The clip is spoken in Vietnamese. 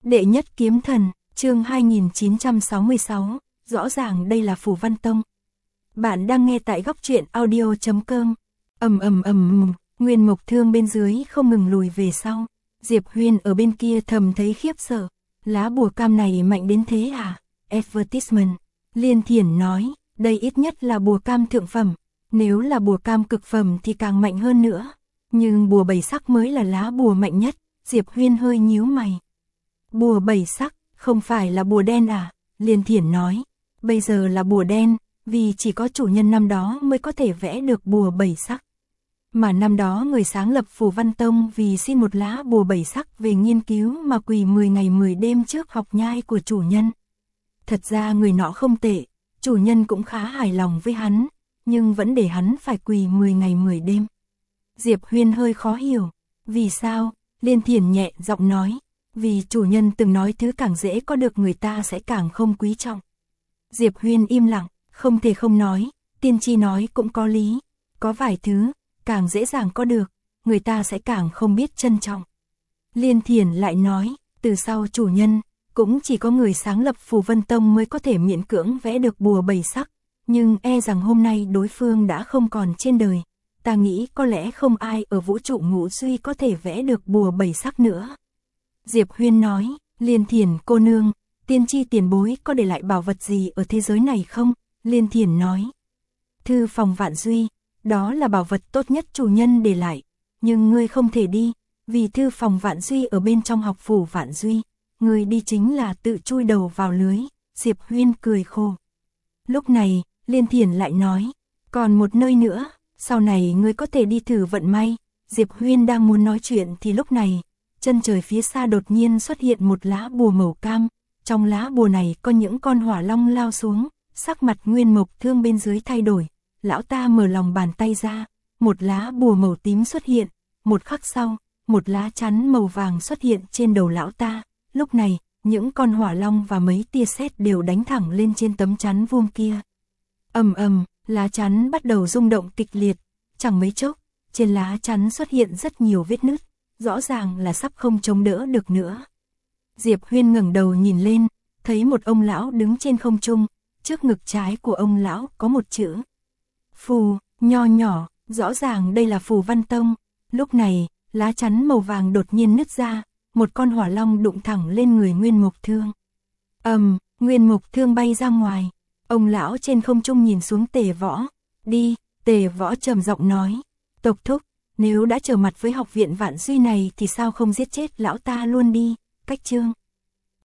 Đệ nhất kiếm thần, chương 2966, rõ ràng đây là Phù Văn Tông. Bạn đang nghe tại góc truyện audio.com. Nguyên Mộc Thương bên dưới không ngừng lùi về sau. Diệp Huyên ở bên kia thầm thấy khiếp sợ. Lá bùa cam này mạnh đến thế à? Advertisement. Liên Thiển nói, đây ít nhất là bùa cam thượng phẩm. Nếu là bùa cam cực phẩm thì càng mạnh hơn nữa. Nhưng bùa 7 sắc mới là lá bùa mạnh nhất. Diệp Huyên hơi nhíu mày. Bùa 7 sắc, không phải là bùa đen à? Liên Thiển nói, bây giờ là bùa đen, vì chỉ có chủ nhân năm đó mới có thể vẽ được bùa 7 sắc. Mà năm đó người sáng lập Phù Văn Tông vì xin một lá bùa 7 sắc về nghiên cứu mà quỳ 10 ngày 10 đêm trước học nhai của chủ nhân. Thật ra người nọ không tệ, chủ nhân cũng khá hài lòng với hắn, nhưng vẫn để hắn phải quỳ 10 ngày 10 đêm. Diệp Huyên hơi khó hiểu, vì sao? Liên Thiển nhẹ giọng nói, vì chủ nhân từng nói thứ càng dễ có được người ta sẽ càng không quý trọng. Diệp Huyên im lặng, không thể không nói, tiên tri nói cũng có lý, có vài thứ, càng dễ dàng có được, người ta sẽ càng không biết trân trọng. Liên Thiển lại nói, từ sau chủ nhân, cũng chỉ có người sáng lập Phù Vân Tông mới có thể miễn cưỡng vẽ được bùa 7 sắc, nhưng e rằng hôm nay đối phương đã không còn trên đời. Ta nghĩ có lẽ không ai ở vũ trụ ngũ duy có thể vẽ được bùa 7 sắc nữa. Diệp Huyên nói, Liên Thiển cô nương, tiên tri tiền bối có để lại bảo vật gì ở thế giới này không? Liên Thiển nói, thư phòng Vạn Duy, đó là bảo vật tốt nhất chủ nhân để lại, nhưng ngươi không thể đi, vì thư phòng Vạn Duy ở bên trong học phủ Vạn Duy, ngươi đi chính là tự chui đầu vào lưới. Diệp Huyên cười khổ. Lúc này, Liên Thiển lại nói, còn một nơi nữa, sau này ngươi có thể đi thử vận may. Diệp Huyên đang muốn nói chuyện thì lúc này, chân trời phía xa đột nhiên xuất hiện một lá bùa màu cam, trong lá bùa này có những con hỏa long lao xuống, sắc mặt Nguyên Mộc Thương bên dưới thay đổi, lão ta mở lòng bàn tay ra, một lá bùa màu tím xuất hiện, một khắc sau, một lá chắn màu vàng xuất hiện trên đầu lão ta, lúc này, những con hỏa long và mấy tia sét đều đánh thẳng lên trên tấm chắn vuông kia. Lá chắn bắt đầu rung động kịch liệt, chẳng mấy chốc, trên lá chắn xuất hiện rất nhiều vết nứt, rõ ràng là sắp không chống đỡ được nữa. Diệp Huyên ngẩng đầu nhìn lên, thấy một ông lão đứng trên không trung, trước ngực trái của ông lão có một chữ Phù, nho nhỏ, rõ ràng đây là Phù Văn Tông. Lúc này, lá chắn màu vàng đột nhiên nứt ra, một con hỏa long đụng thẳng lên người Nguyên Mộc Thương. Nguyên Mộc Thương bay ra ngoài, ông lão trên không trung nhìn xuống Tề Võ, đi, Tề Võ trầm giọng nói, tộc thúc, nếu đã trở mặt với học viện Vạn Duy này thì sao không giết chết lão ta luôn đi. Cách chương